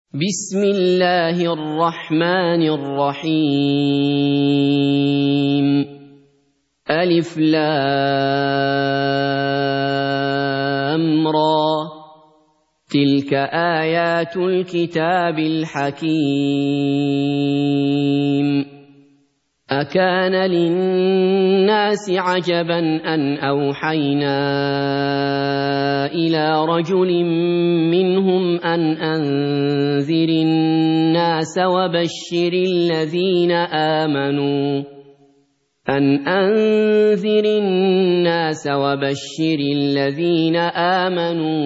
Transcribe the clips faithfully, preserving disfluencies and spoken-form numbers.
بسم الله الرحمن الرحيم ألف لام را تلك آيات الكتاب الحكيم أكان للناس عجبا أن أوحينا إلى رجل منهم أن أنذر الناس وبشر الذين آمنوا أن أنذر الناس وبشر الذين آمنوا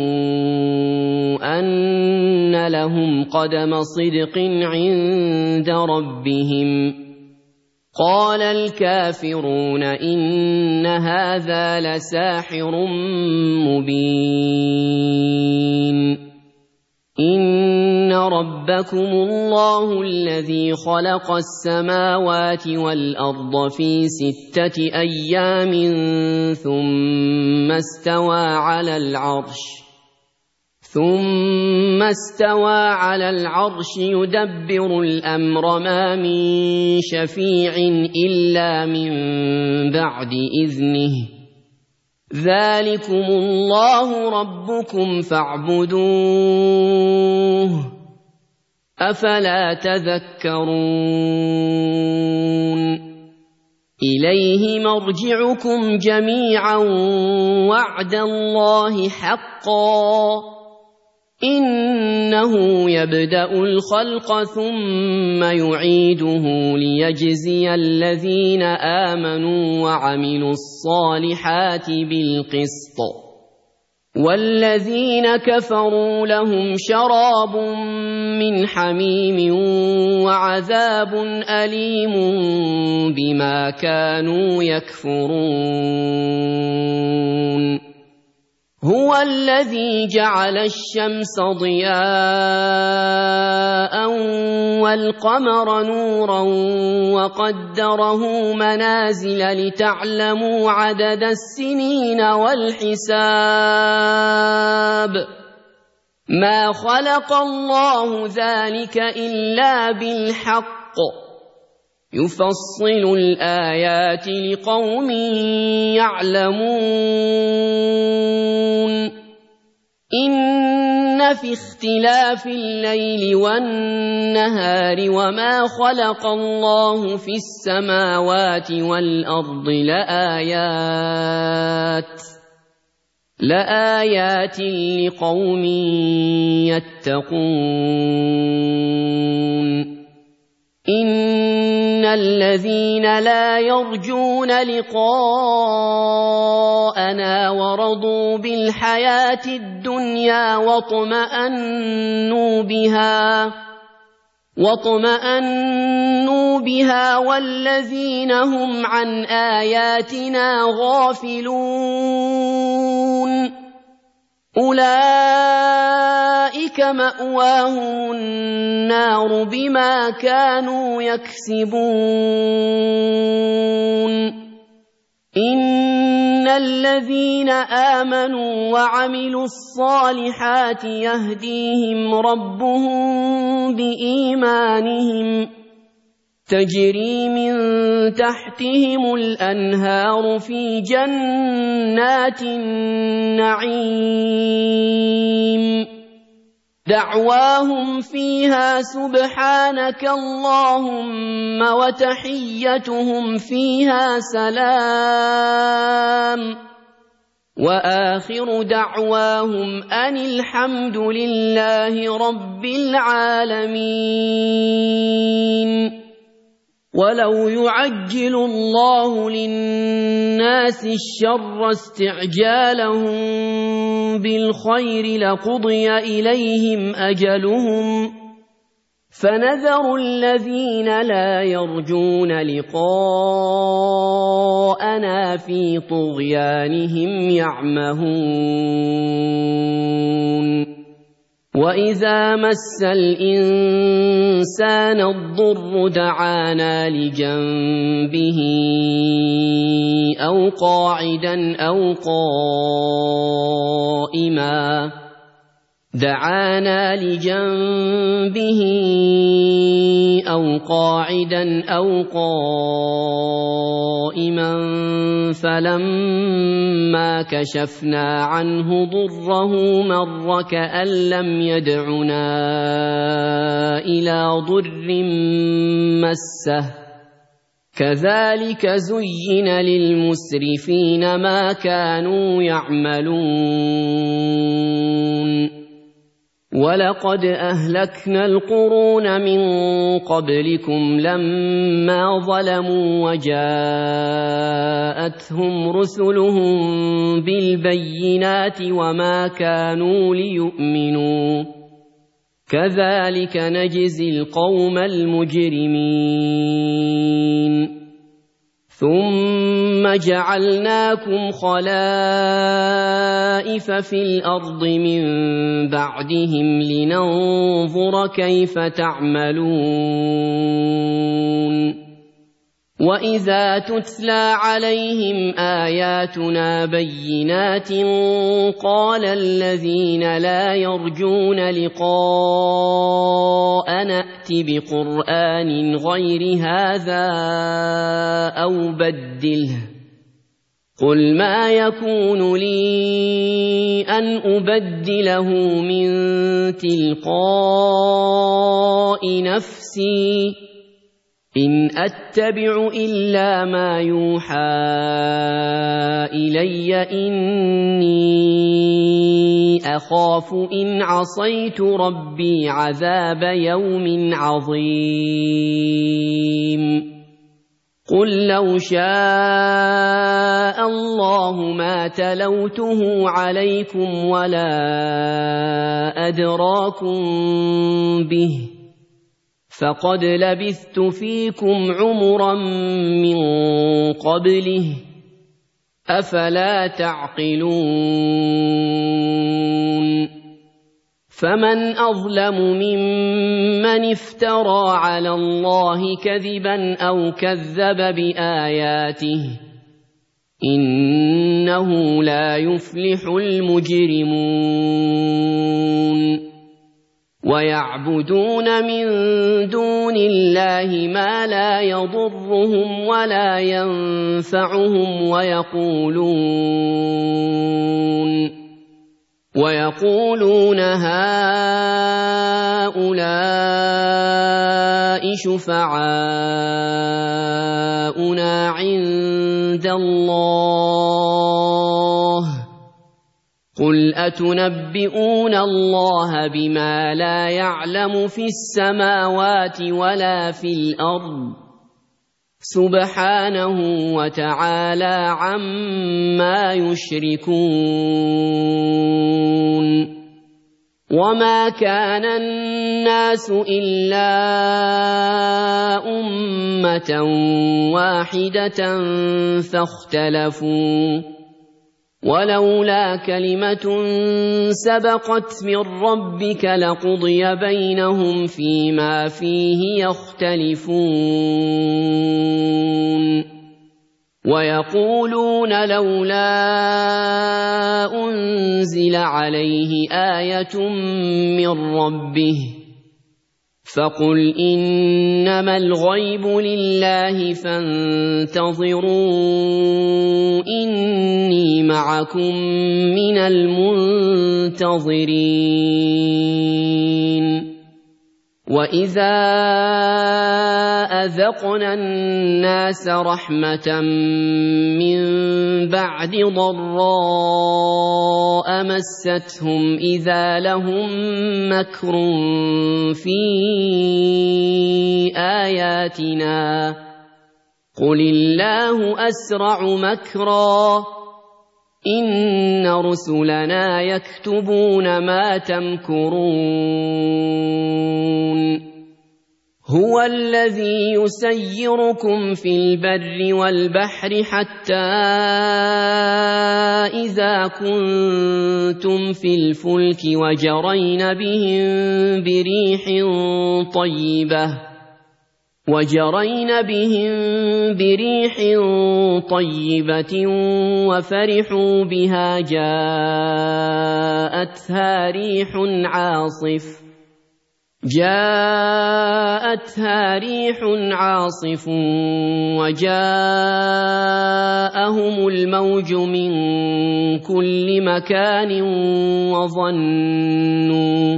أن لهم قدم صدق عند ربهم قال الكافرون إن هذا لساحر مبين إن ربكم الله الذي خلق السماوات والأرض في ستة أيام ثم استوى على العرش ثم استوى على العرش يدبر الأمر ما من شفيع إلا من بعد إذنه ذلكم الله ربكم فاعبدوه أفلا تذكرون إليه مرجعكم جميعا وعد الله حقا إنه يبدأ الخلق ثم يعيده ليجزي الذين آمنوا وعملوا الصالحات بالقسط والذين كفروا لهم شراب من حميم وعذاب أليم بما كانوا يكفرون هو الذي جعل الشمس ضياء والقمر نورا وقدره منازل لتعلموا عدد السنين والحساب ما خلق الله ذلك إلا بالحق يفصل الآيات لقوم يعلمون إن في اختلاف الليل والنهار وما خلق الله في السماوات والأرض لآيات لآيات لقوم يتقون إن الذين لا يرجون لقاءنا ورضوا بالحياة الدنيا واطمأنوا بها واطمأنوا بها والذين هم عن آياتنا غافلون أولئك مأواهم النار بما كانوا يكسبون إن الذين آمنوا وعملوا الصالحات يهديهم ربهم بإيمانهم تجري من تحتهم الأنهار في جنات النعيم دعواهم فيها سبحانك اللهم وتحيتهم فيها سلام وآخر دعواهم أن الحمد لله رب العالمين ولو يعجل الله للناس الشر استعجالهم بالخير لقضي إليهم أجلهم فنذر الذين لا يرجون لقاءنا في طغيانهم يعمهون وإذا مس الإنسان الضر دعانا لجنبه أو قاعدا أو قائما دعانا لجنبه أو قاعدا أو قائما فلما كشفنا عنه ضره مر كأن لم يدعنا إلى ضر مسه كذلك زين للمسرفين ما كانوا يعملون ولقد أهلكنا القرون من قبلكم لما ظلموا وجاءتهم رسلهم بالبينات وما كانوا ليؤمنوا كذلك نجزي القوم المجرمين ثم جعلناكم خلائف في الأرض من بعدهم لننظر كيف تعملون وإذا تتلى عليهم آياتنا بينات قال الذين لا يرجون لقاءنا ائت بقرآن غير هذا أو بدله قل ما يكون لي أن أبدله من تلقاء نفسي إن أتبع إلا ما يوحى إلي إني أخاف إن عصيت ربي عذاب يوم عظيم قل لو شاء الله ما تلوته عليكم ولا أدراكم به فقد لبثت فيكم عمرا من قبله أفلا تعقلون فمن أظلم ممن افترى على الله كذبا أو كذب بآياته إنه لا يفلح المجرمون ويعبدون من دون الله ما لا يضرهم ولا ينفعهم ويقولون ويقولون هؤلاء شفعاؤنا عند الله قل أتنبئون الله بما لا يعلم في السماوات ولا في الأرض سبحانه وتعالى عما يشركون وما كان الناس إلا أمة واحدة فاختلفوا ولولا كلمة سبقت من ربك لقضي بينهم فيما فيه يختلفون ويقولون لولا أنزل عليه آية من ربه فقل إنما الغيب لله فانتظروا إني معكم من المنتظرين وإذا أذقنا الناس رحمة من بعد ضراء مستهم إذا لهم مكر في آياتنا قل الله أسرع مكرا إن رسلنا يكتبون ما تمكرون هو الذي يسيركم في البر والبحر حتى إذا كنتم في الفلك وجرين بهم بريح طيبة وجرين بهم بريح طيبة وفرحوا بها جاءتها ريح عاصف جاءتها ريح عاصف وجاءهم الموج من كل مكان وظنوا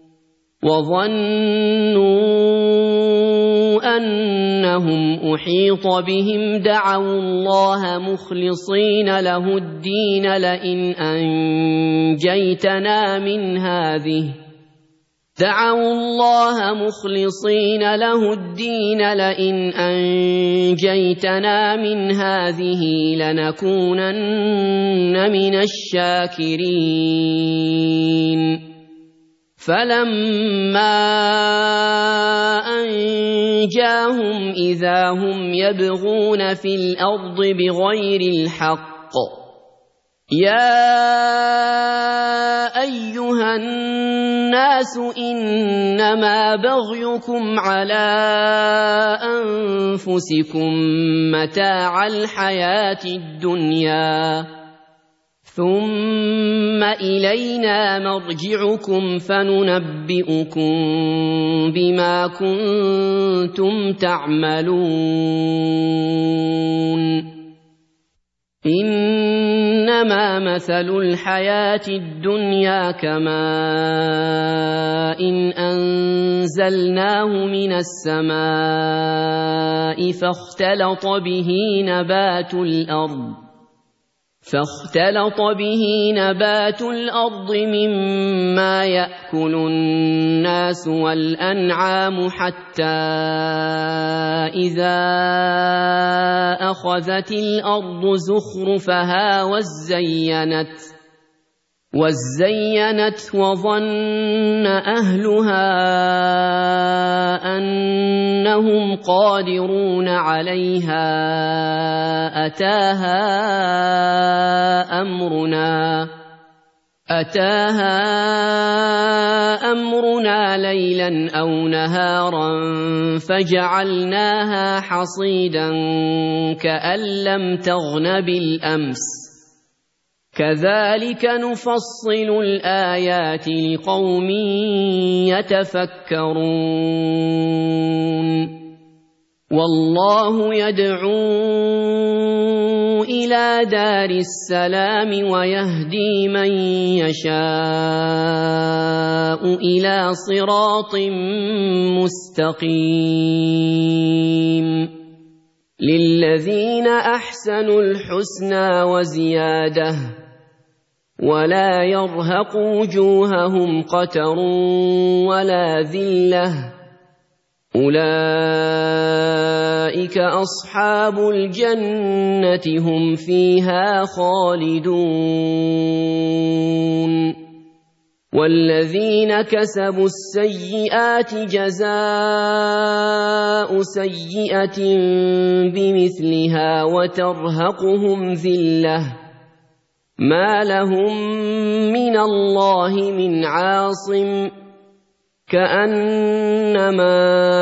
وظنوا أنهم أحيط بهم دعوا الله مخلصين له الدين لئن أنجيتنا من هذه دعوا الله مخلصين له الدين لئن أنجيتنا من هذه لنكونن من الشاكرين فلما أنجاهم إذا هم يبغون في الأرض بغير الحق يا أيها الناس إنما بغيكم على أنفسكم متاع الحياة الدنيا ثم إلينا مرجعكم فننبئكم بما كنتم تعملون إنما مثل الحياة الدنيا كماء إن أنزلناه من السماء فاختلط به نبات الأرض فاختلط به نبات الأرض مما يأكل الناس والأنعام حتى إذا أخذت الأرض زخرفها وزينت وزينت وظن أهلها أنهم قادرون عليها أتاها أمرنا أتاها أمرنا ليلا أو نهارا فجعلناها حصيدا كأن لم تغن بالأمس كذلك نفصل الآيات لقوم يتفكرون والله يدعو إلى دار السلام ويهدي من يشاء إلى صراط مستقيم للذين أحسنوا الحسنى وزيادة ولا يرهق وجوههم قتر ولا ذلة أولئك أصحاب الجنة هم فيها خالدون والذين كسبوا السيئات جزاء سيئة بمثلها وترهقهم ذلة ما لهم من الله من عاصم كأنما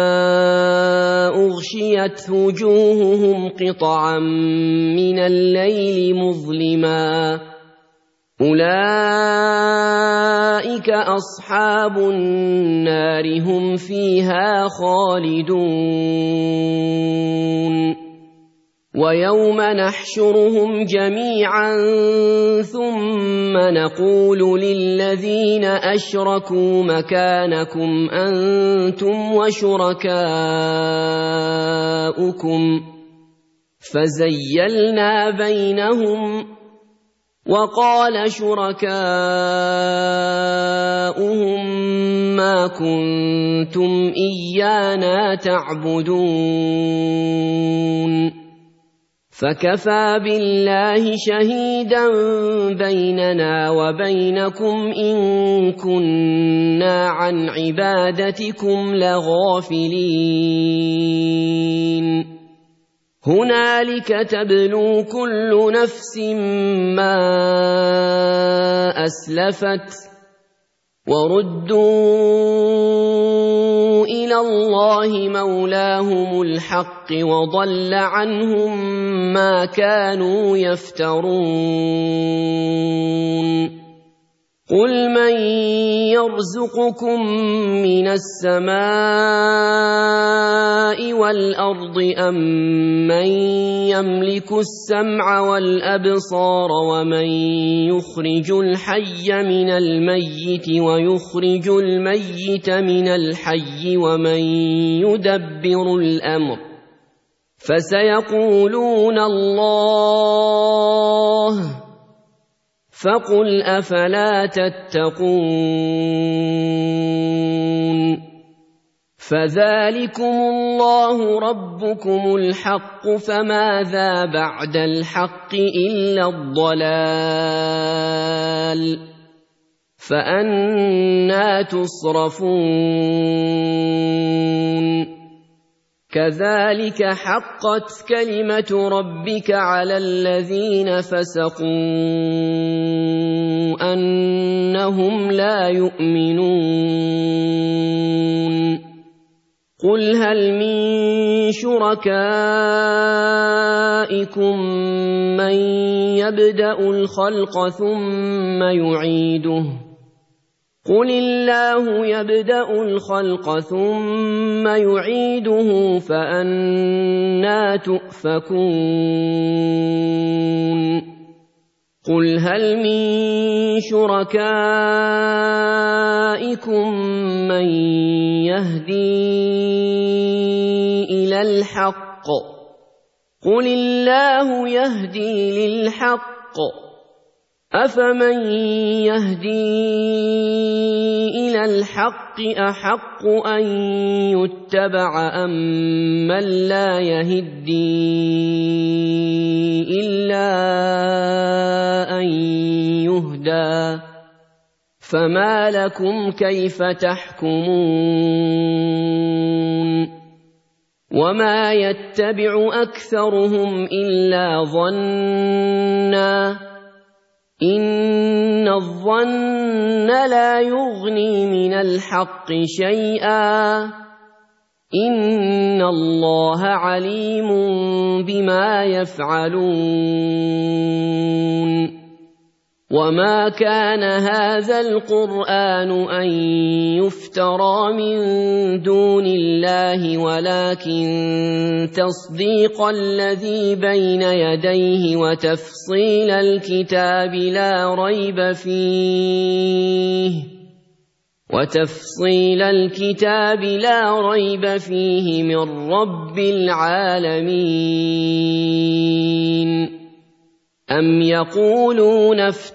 أغشيت وجوههم قطعا من الليل مظلما أولئك أصحاب النار هم فيها خالدون ويوم نحشرهم جميعا ثم نقول للذين أشركوا مكانكم أنتم وشركاؤكم فزيلنا بينهم وقال شركاؤهم ما كنتم إيانا تعبدون فكفى بالله شهيدا بيننا وبينكم إن كنا عن عبادتكم لغافلين هنالك تبلو كل نفس ما أسلفت وردوا إلى من الله مولاهم الحق وضل عنهم ما كانوا يفترون قل من يرزقكم من السماء والأرض أم من يملك السمع والأبصار ومن يخرج الحي من الميت ويخرج الميت من الحي ومن يدبر الأمر فسيقولون الله فقل أفلا تتقون فذلكم الله ربكم الحق فماذا بعد الحق إلا الضلال فأنى تصرفون كذلك حقت كلمة ربك على الذين فسقوا أنهم لا يؤمنون قل هل من شركائكم من يبدأ الخلق ثم يعيده قل الله يبدأ الخلق ثم يعيده فأنى تؤفكون قل هل من شركائكم من يهدي إلى الحق قل الله يهدي للحق أفمن يهدي إلى الحق أحق أن يتبع أم من لا يهدي إلا أن يهدى فما لكم كيف تحكمون وما يتبع أكثرهم إلا ظنّا إن الظن لا يغني من الحق شيئا إن الله عليم بما يفعلون وما كان هذا القرآن أن يفترى من دون الله ولكن تصديق الذي بين يديه وتفصيل الكتاب لا ريب فيه وتفصيل الكتاب لا ريب فيه من رب العالمين أم يقولون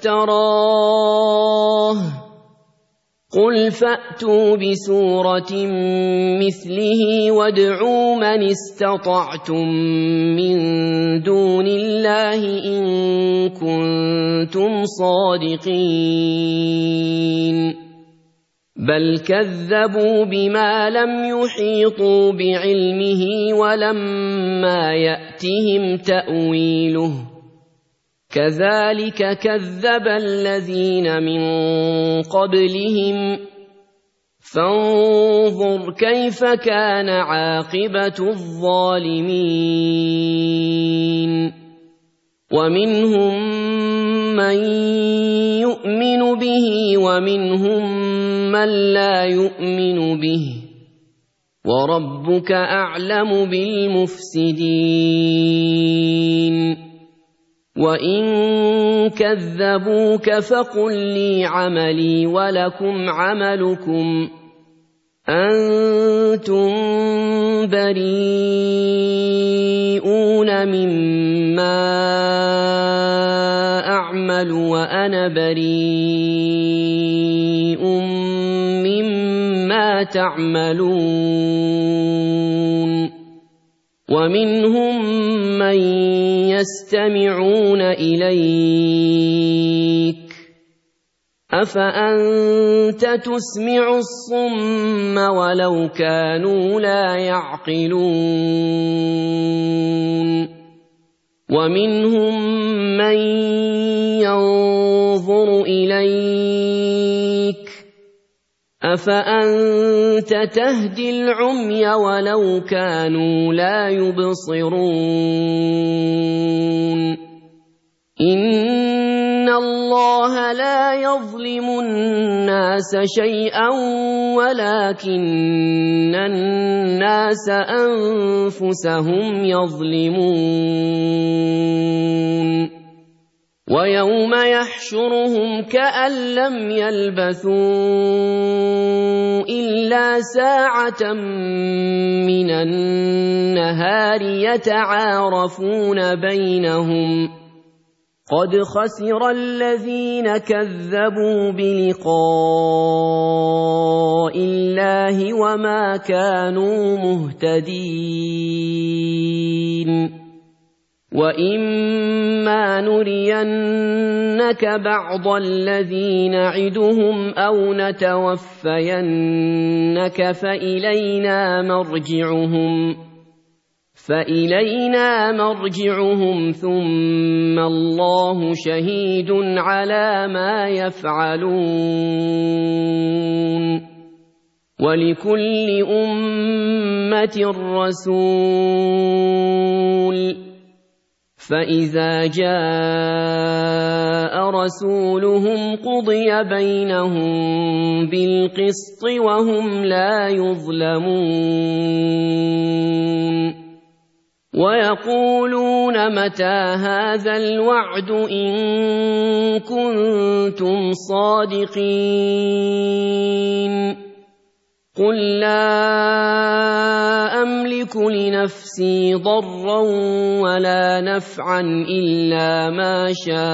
افتراه قل فأتوا بسورة مثله وادعوا من استطعتم من دون الله إن كنتم صادقين بل كذبوا بما لم يحيطوا بعلمه ولما يأتهم تأويله كذلك كذب الذين من قبلهم فانظر كيف كان عاقبة الظالمين ومنهم من يؤمن به ومنهم من لا يؤمن به وربك أعلم بالمفسدين وإن كذبوك فقل لي عملي ولكم عملكم أنتم بريئون مما أعمل وأنا بريء مما تعملون ومنهم من يستمعون إليك أفأنت تسمع الصم ولو كانوا لا يعقلون ومنهم من ينظر إليك أفأنت تهدي العمي ولو كانوا لا يبصرون إن الله لا يظلم الناس شيئا ولكن الناس أنفسهم يظلمون ويوم يحشرهم كأن لم يلبثوا إلا ساعة من النهار يتعارفون بينهم قد خسر الذين كذبوا بلقاء الله وما كانوا مهتدين وإما نرينك بعض الذي نعدهم أو نتوفينك فإلينا مرجعهم فإلينا مرجعهم ثم الله شهيد على ما يفعلون ولكل أمة رسول فإذا جاء رسولهم قضي بينهم بالقسط وهم لا يظلمون ويقولون متى هذا الوعد إن كنتم صادقين قل لا أملك لنفسي ضرا ولا نفعا إلا ما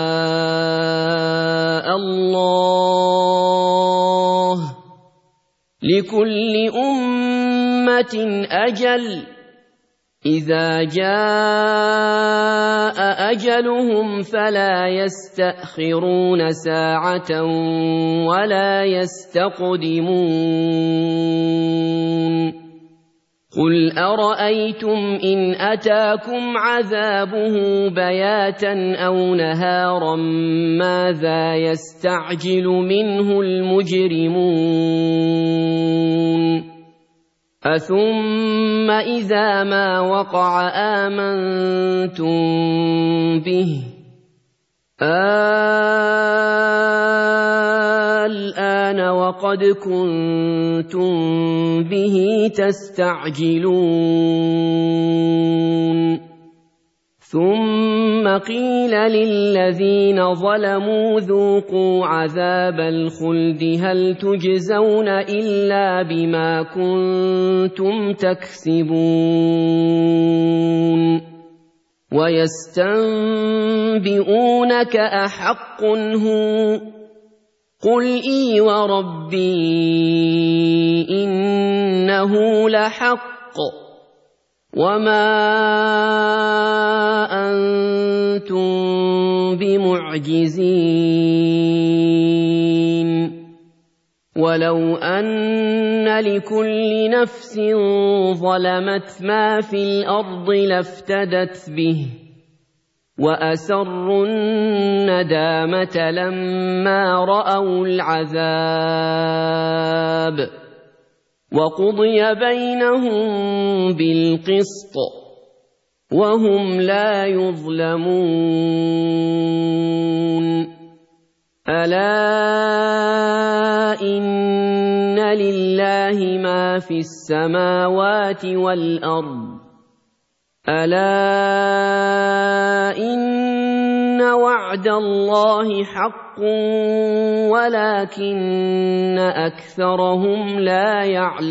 شاء الله لكل أمة أجل إذا جاء أجلهم فلا يستأخرون ساعة ولا يستقدمون قل أرأيتم إن أتاكم عذابه بياتا أو نهارا ماذا يستعجل منه المجرمون أثم إذا ما وقع آمنتم به الآن وقد كنتم به تستعجلون ثم قيل للذين ظلموا ذوقوا عذاب الخلد هل تجزون إلا بما كنتم تكسبون ويستنبئونك أحق هو قل إي وربي إنه لحق وما أنتم بمعجزين ولو أن لكل نفس ظلمت ما في الأرض لافتدت به وأسروا الندامة لما رأوا العذاب وقضي بينهم بالقسط وهم لا يظلمون ألا إن لله ما في السماوات والأرض ألا إن وعد الله حق ولكن أكثرهم لا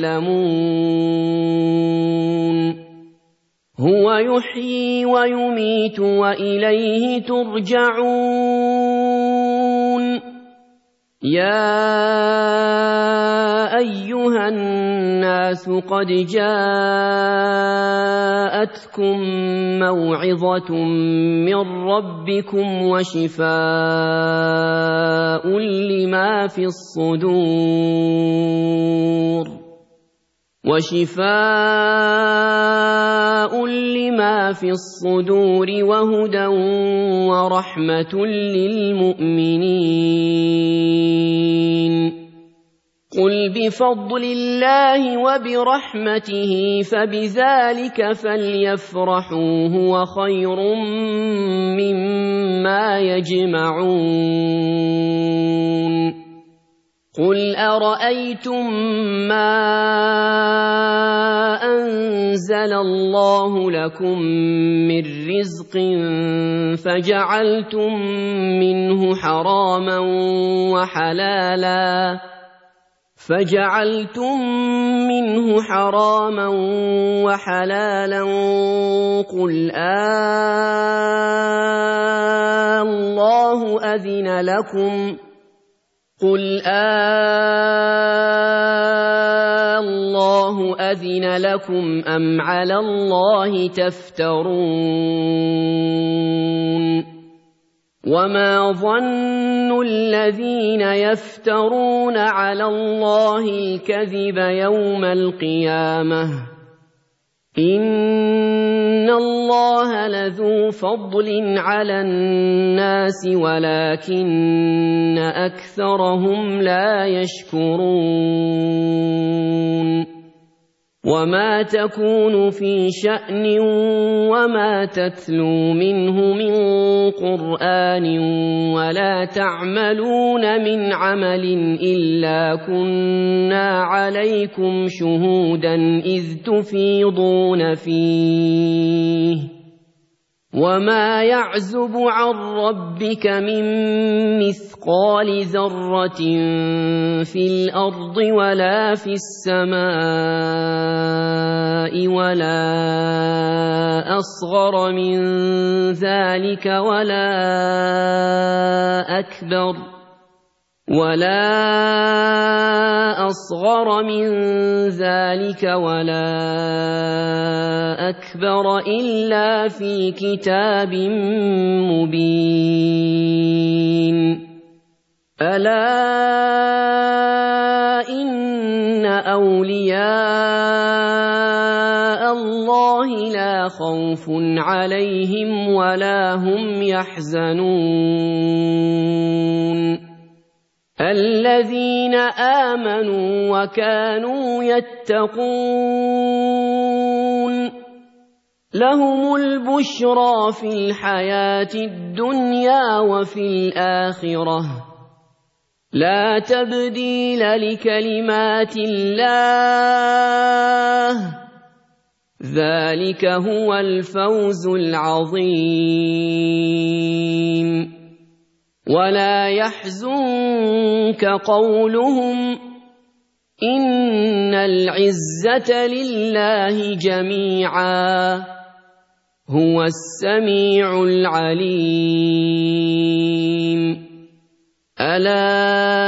يعلمون هو يحيي ويميت وإليه ترجعون يا أيها الناس قد جاءتكم موعظة من ربكم وشفاء لما في الصدور وشفاء لما في الصدور وهدى ورحمة للمؤمنين قل بفضل الله وبرحمته فبذلك فليفرحوا هو خير مما يجمعون قل أرأيتم ما أنزل الله لكم من رزق فجعلتم منه حراما وحلالا فجعلتم منه حراما وحلالا قل آه الله أذن لكم قل آه الله أذن لكم أم على الله تفترون وما ظن الذين يفترون على الله الكذب يوم القيامة إن الله لذو فضل على الناس ولكن أكثرهم لا يشكرون وما تكون في شأن وما تتلو منه من قرآن ولا تعملون من عمل إلا كنا عليكم شهودا إذ تفيضون فيه وما يعزب عن ربك من مثقال ذرة في الأرض ولا في السماء ولا أصغر من ذلك ولا أكبر ولا أصغر من ذلك ولا أكبر إلا في كتاب مبين ألا إن أولياء الله لا خوف عليهم ولا هم يحزنون الذين آمنوا وكانوا يتقون لهم البشرى في الحياة الدنيا وفي الآخرة لا تبديل لكلمات الله ذلك هو الفوز العظيم ولا يحزنك قولهم إن العزة لله جميعا هو السميع العليم ألا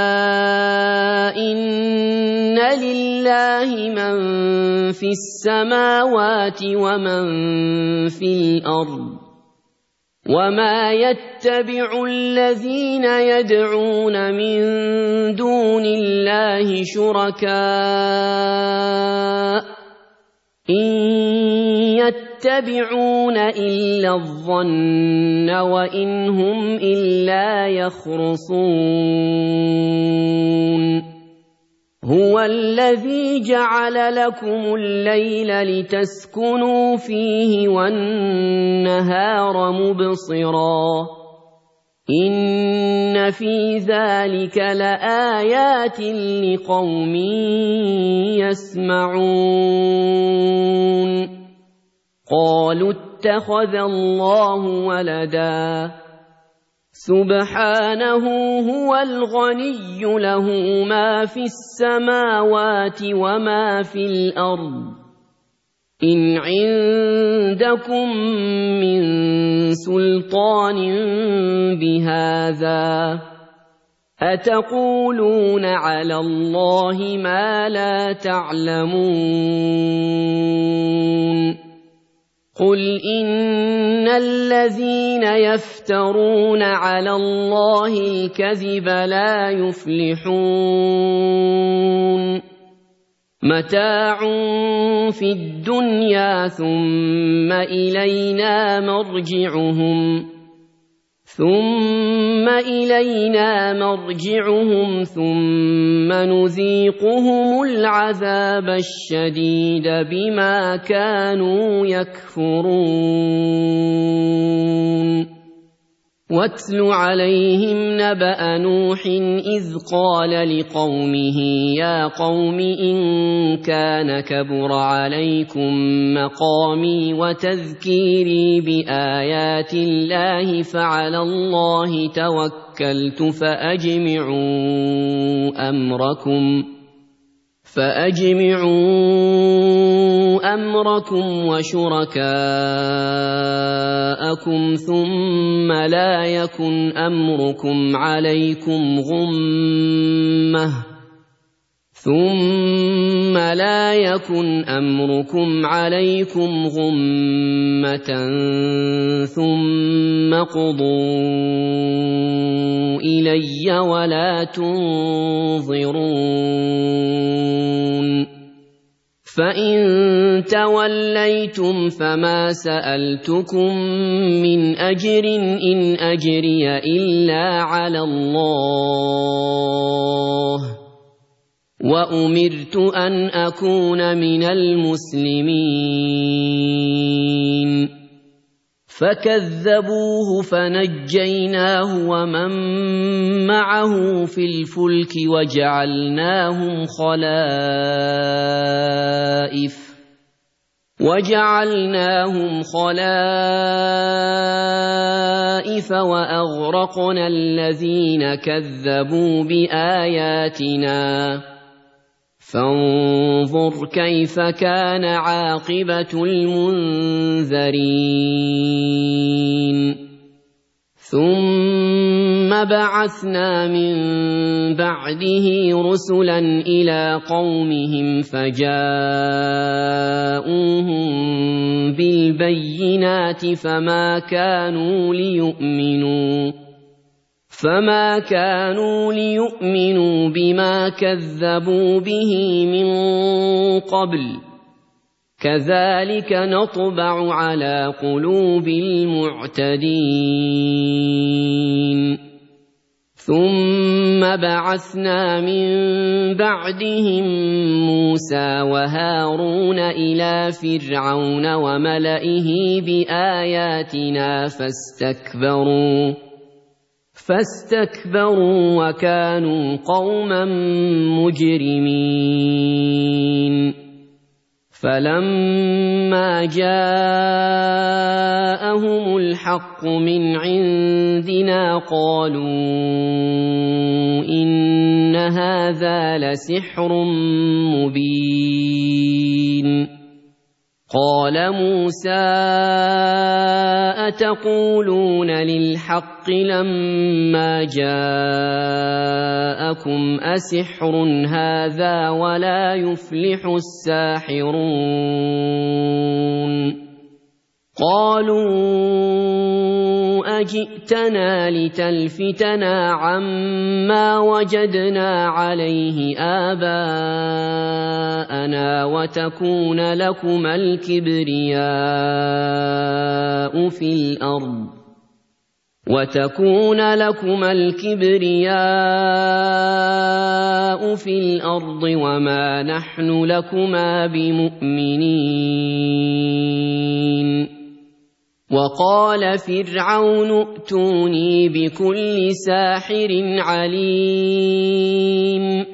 إن لله من في السماوات ومن في الأرض وما يتبع الذين يدعون من دون الله شركاء إن يتبعون إلا الظن وإن هم إلا يخرصون هو الذي جعل لكم الليل لتسكنوا فيه والنهار مبصرا إن في ذلك لآيات لقوم يسمعون قالوا اتخذ الله ولدا سبحانه هو الغني له ما في السماوات وما في الأرض إن عندكم من سلطان بهذا أتقولون على الله ما لا تعلمون قل إن الذين يفترون على الله الكذب لا يفلحون متاع في الدنيا ثم إلينا مرجعهم ثم إلينا مرجعهم ثم نذيقهم العذاب الشديد بما كانوا يكفرون واتل عليهم نبأ نوح إذ قال لقومه يا قوم إن كان كبر عليكم مقامي وتذكيري بآيات الله فعلى الله توكلت فأجمعوا أمركم فأجمعوا أمركم وشركاءكم ثم لا يكن أمركم عليكم غمة ثم لا يكن أمركم عليكم غمة ثم قضوا إلي ولا تنظرون فإن توليتم فما سألتكم من أجر إن أجري إلا على الله وأمرت أن أكون من المسلمين فكذبوه فنجيناه ومن معه في الفلك وجعلناهم خلائف وجعلناهم خلائف وأغرقنا الذين كذبوا بآياتنا فانظر كيف كان عاقبة المنذرين ثم بعثنا من بعده رسلا إلى قومهم فجاءوهم بالبينات فما كانوا ليؤمنوا فما كانوا ليؤمنوا بما كذبوا به من قبل كذلك نطبع على قلوب المعتدين ثم بعثنا من بعدهم موسى وهارون إلى فرعون وملئه بآياتنا فاستكبروا فاستكبروا وكانوا قوما مجرمين فلما جاءهم الحق من عندنا قالوا إن هذا لسحر مبين قال موسى أتقولون للحق لما جاءكم أسحر هذا ولا يفلح الساحرون قالوا أجئتنا لتلفتنا عما وجدنا عليه آباءنا وتكون لكما الكبرياء في الأرض وتكون لكما الكبرياء في الأرض وما نحن لكما بمؤمنين وقال فرعون ائتوني بكل ساحر عليم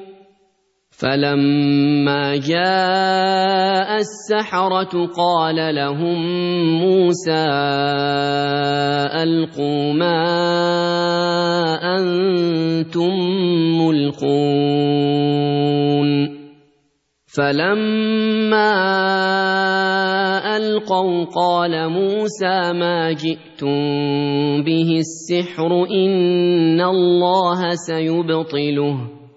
فلما جاء السحرة قال لهم موسى ألقوا ما أنتم ملقون فلما ألقوا قال موسى ما جئتم به السحر إن الله سيبطله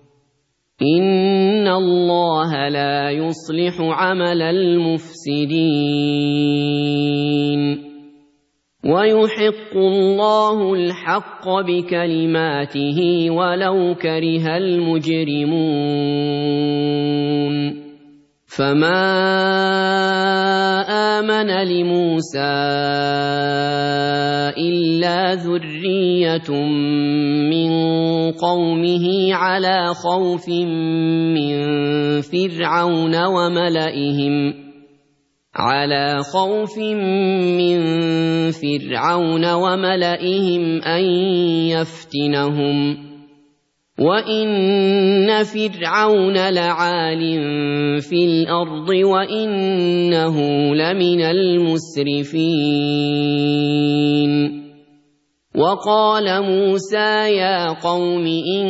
إن الله لا يصلح عمل المفسدين ويحق الله الحق بكلماته ولو كره المجرمون فما آمن لموسى إلا ذرية من قومه على خوف من فرعون وملئهم على خوف من فرعون وملئهم أن يفتنهم وإن فرعون لعال في الأرض وإنه لمن المسرفين وقال موسى يا قوم إن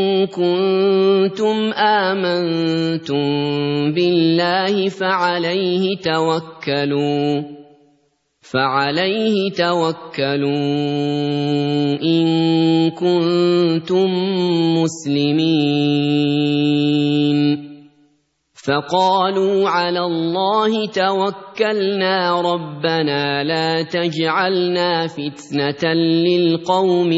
كنتم آمنتم بالله فعليه توكلوا فعليه توكلوا إن كنتم مسلمين فقالوا على الله توكلنا ربنا لا تجعلنا فتنة للقوم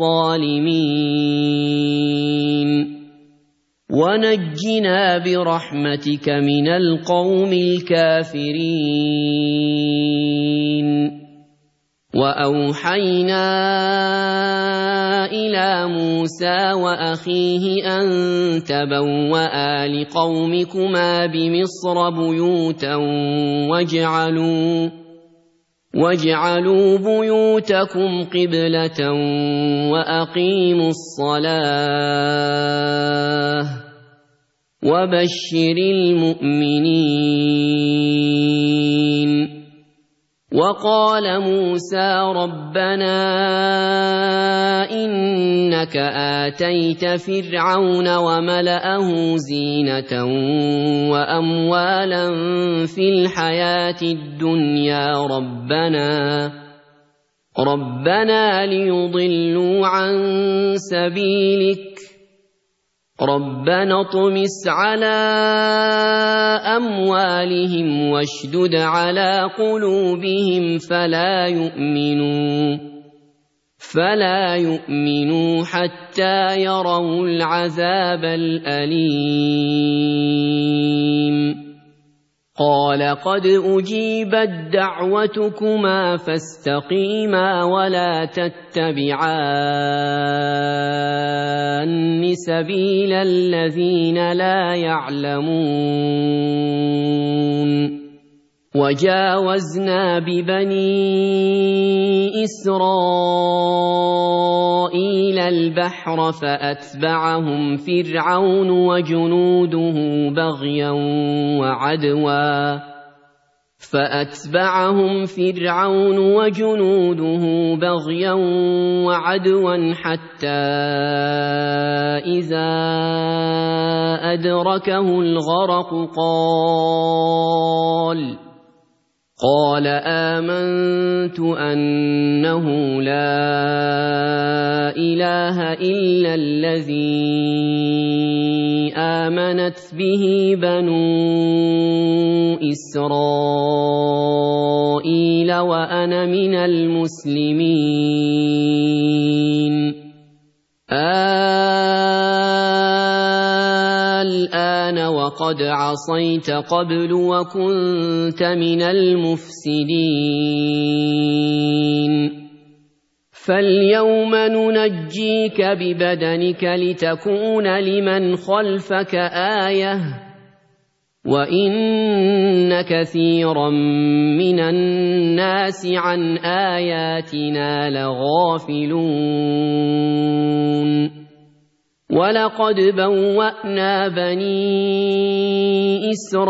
الظالمين ونجنا برحمتك من القوم الكافرين وأوحينا إلى موسى وأخيه أن تبوأ لقومكما بمصر بيوتا واجعلوا واجعلوا بيوتكم قبلة وأقيموا الصلاة وبشر المؤمنين وقال موسى ربنا إنك آتيت فرعون وملأه زينة وأموالا في الحياة الدنيا ربنا ربنا ليضلوا عن سبيلك ربنا اطمس على أموالهم واشدد على قلوبهم فلا يؤمنوا فلا يؤمنوا حتى يروا العذاب الأليم قال قد أجيبت دعوتكما فاستقيما ولا تتبعان سبيل الذين لا يعلمون وجاوزنا ببني إسرائيل البحر فأتبعهم فرعون وجنوده بغيا وعدوا فأتبعهم فرعون وجنوده بغيا وعدوا حتى إذا أدركه الغرق قال قال آمنت أنه لا إله إلا الذي آمنت به بنو إسرائيل وأنا من المسلمين الآن وقد عصيت قبل وكنت من المفسدين فاليوم ننجيك ببدنك لتكون لمن خلفك آية وإن كثيرا من الناس عن آياتنا لغافلون ولقد بوأنا بني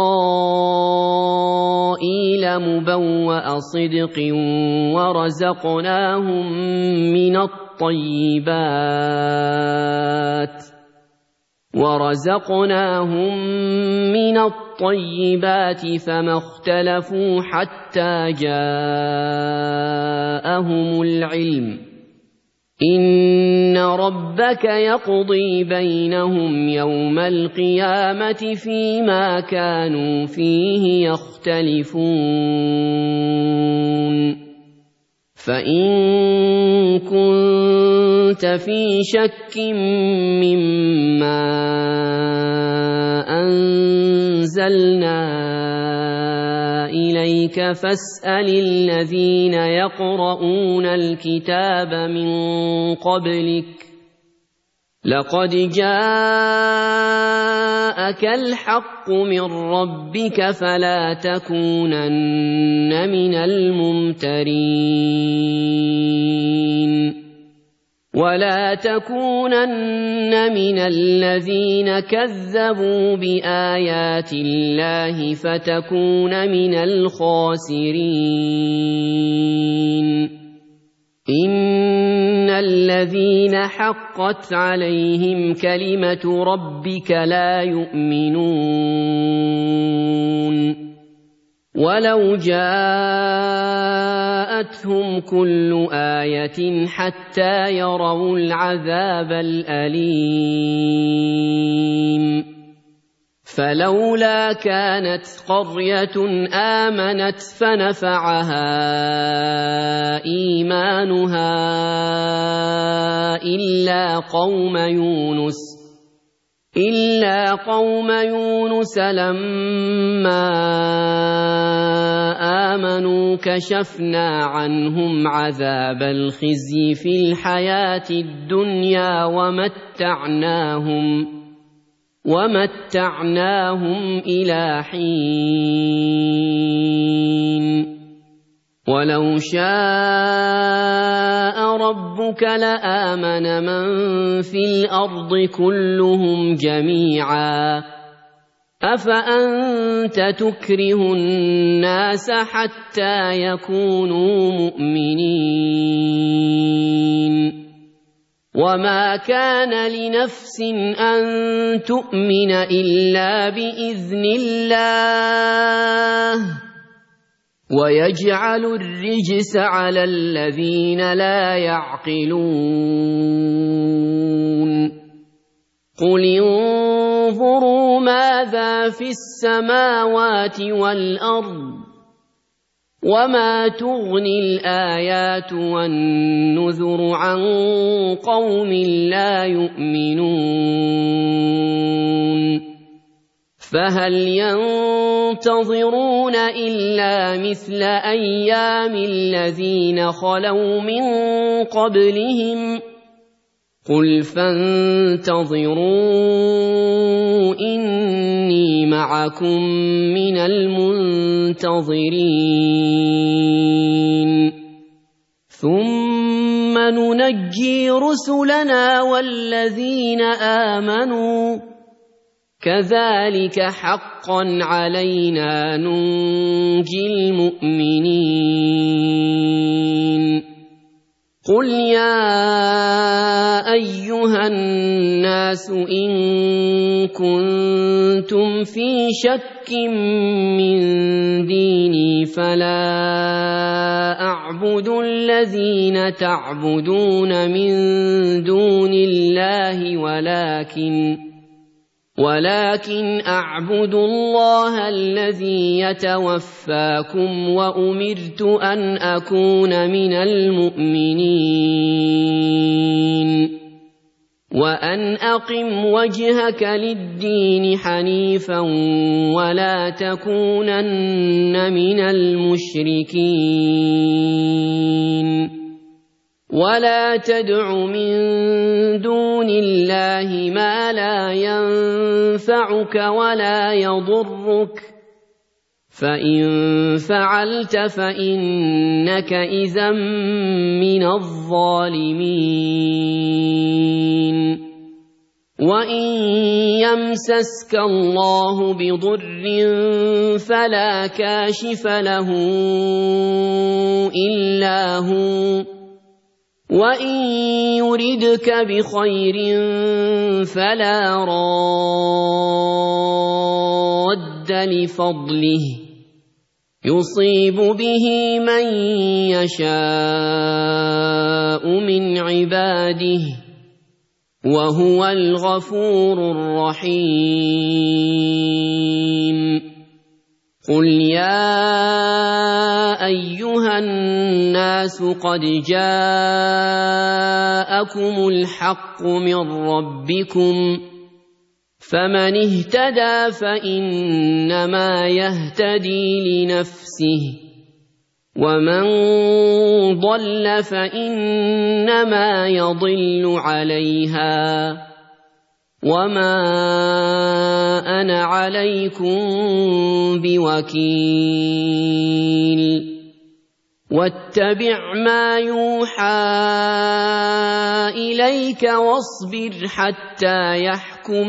إسرائيل مبوأ صدق ورزقناهم من الطيبات ورزقناهم من الطيبات فما اختلفوا حتى جاءهم العلم إن ربك يقضي بينهم يوم القيامة فيما كانوا فيه يختلفون فإن كنت في شك مما أنزلنا إليك فاسأل الذين يقرؤون الكتاب من قبلك لقد جاءك الحق من ربك فلا تكونن من الممترين ولا تكونن من الذين كذبوا بآيات الله فتكون من الخاسرين إن الذين حقت عليهم كلمة ربك لا يؤمنون ولو جاءتهم كل آية حتى يروا العذاب الأليم فلولا كانت قرية آمنت فنفعها إيمانها إلا قوم يونس إلا قوم يونس لما آمنوا كشفنا عنهم عذاب الخزي في الحياة الدنيا ومتعناهم ومتعناهم إلى حين ولو شاء ربك لآمن من في الأرض كلهم جميعا أفأنت تكره الناس حتى يكونوا مؤمنين وما كان لنفس أن تؤمن إلا بإذن الله ويجعل الرجس على الذين لا يعقلون قل انظروا ماذا في السماوات والأرض وما تغني الآيات والنذر عن قوم لا يؤمنون فهل ينتظرون إلا مثل أيام الذين خلوا من قبلهم قل فانتظروا إني معكم من المنتظرين ثم ننجي رسلنا والذين آمنوا كذلك حقا علينا ننجي المؤمنين قل يا أيها الناس إن كنتم في شك من ديني فلا أعبد الذين تعبدون من دون الله ولكن ولكن أعبد الله الذي يتوفاكم وأمرت أن أكون من المؤمنين وأن أقم وجهك للدين حنيفا ولا تكونن من المشركين ولا تدع من دون الله ما لا ينفعك ولا يضرك فإن فعلت فإنك إذا من الظالمين وإن يمسسك الله بضر فلا كاشف له إلا هو وإن يردك بخير فلا راد لفضله يصيب به من يشاء من عباده وهو الغفور الرحيم قل يا أيها الناس قد جاءكم الحق من ربكم فمن اهتدى فإنما يهتدي لنفسه ومن ضل فإنما يضل عليها وما أنا عليكم بوكيل واتبع ما يوحى إليك واصبر حتى يحكم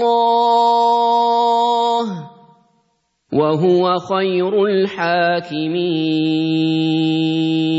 الله وهو خير الحاكمين.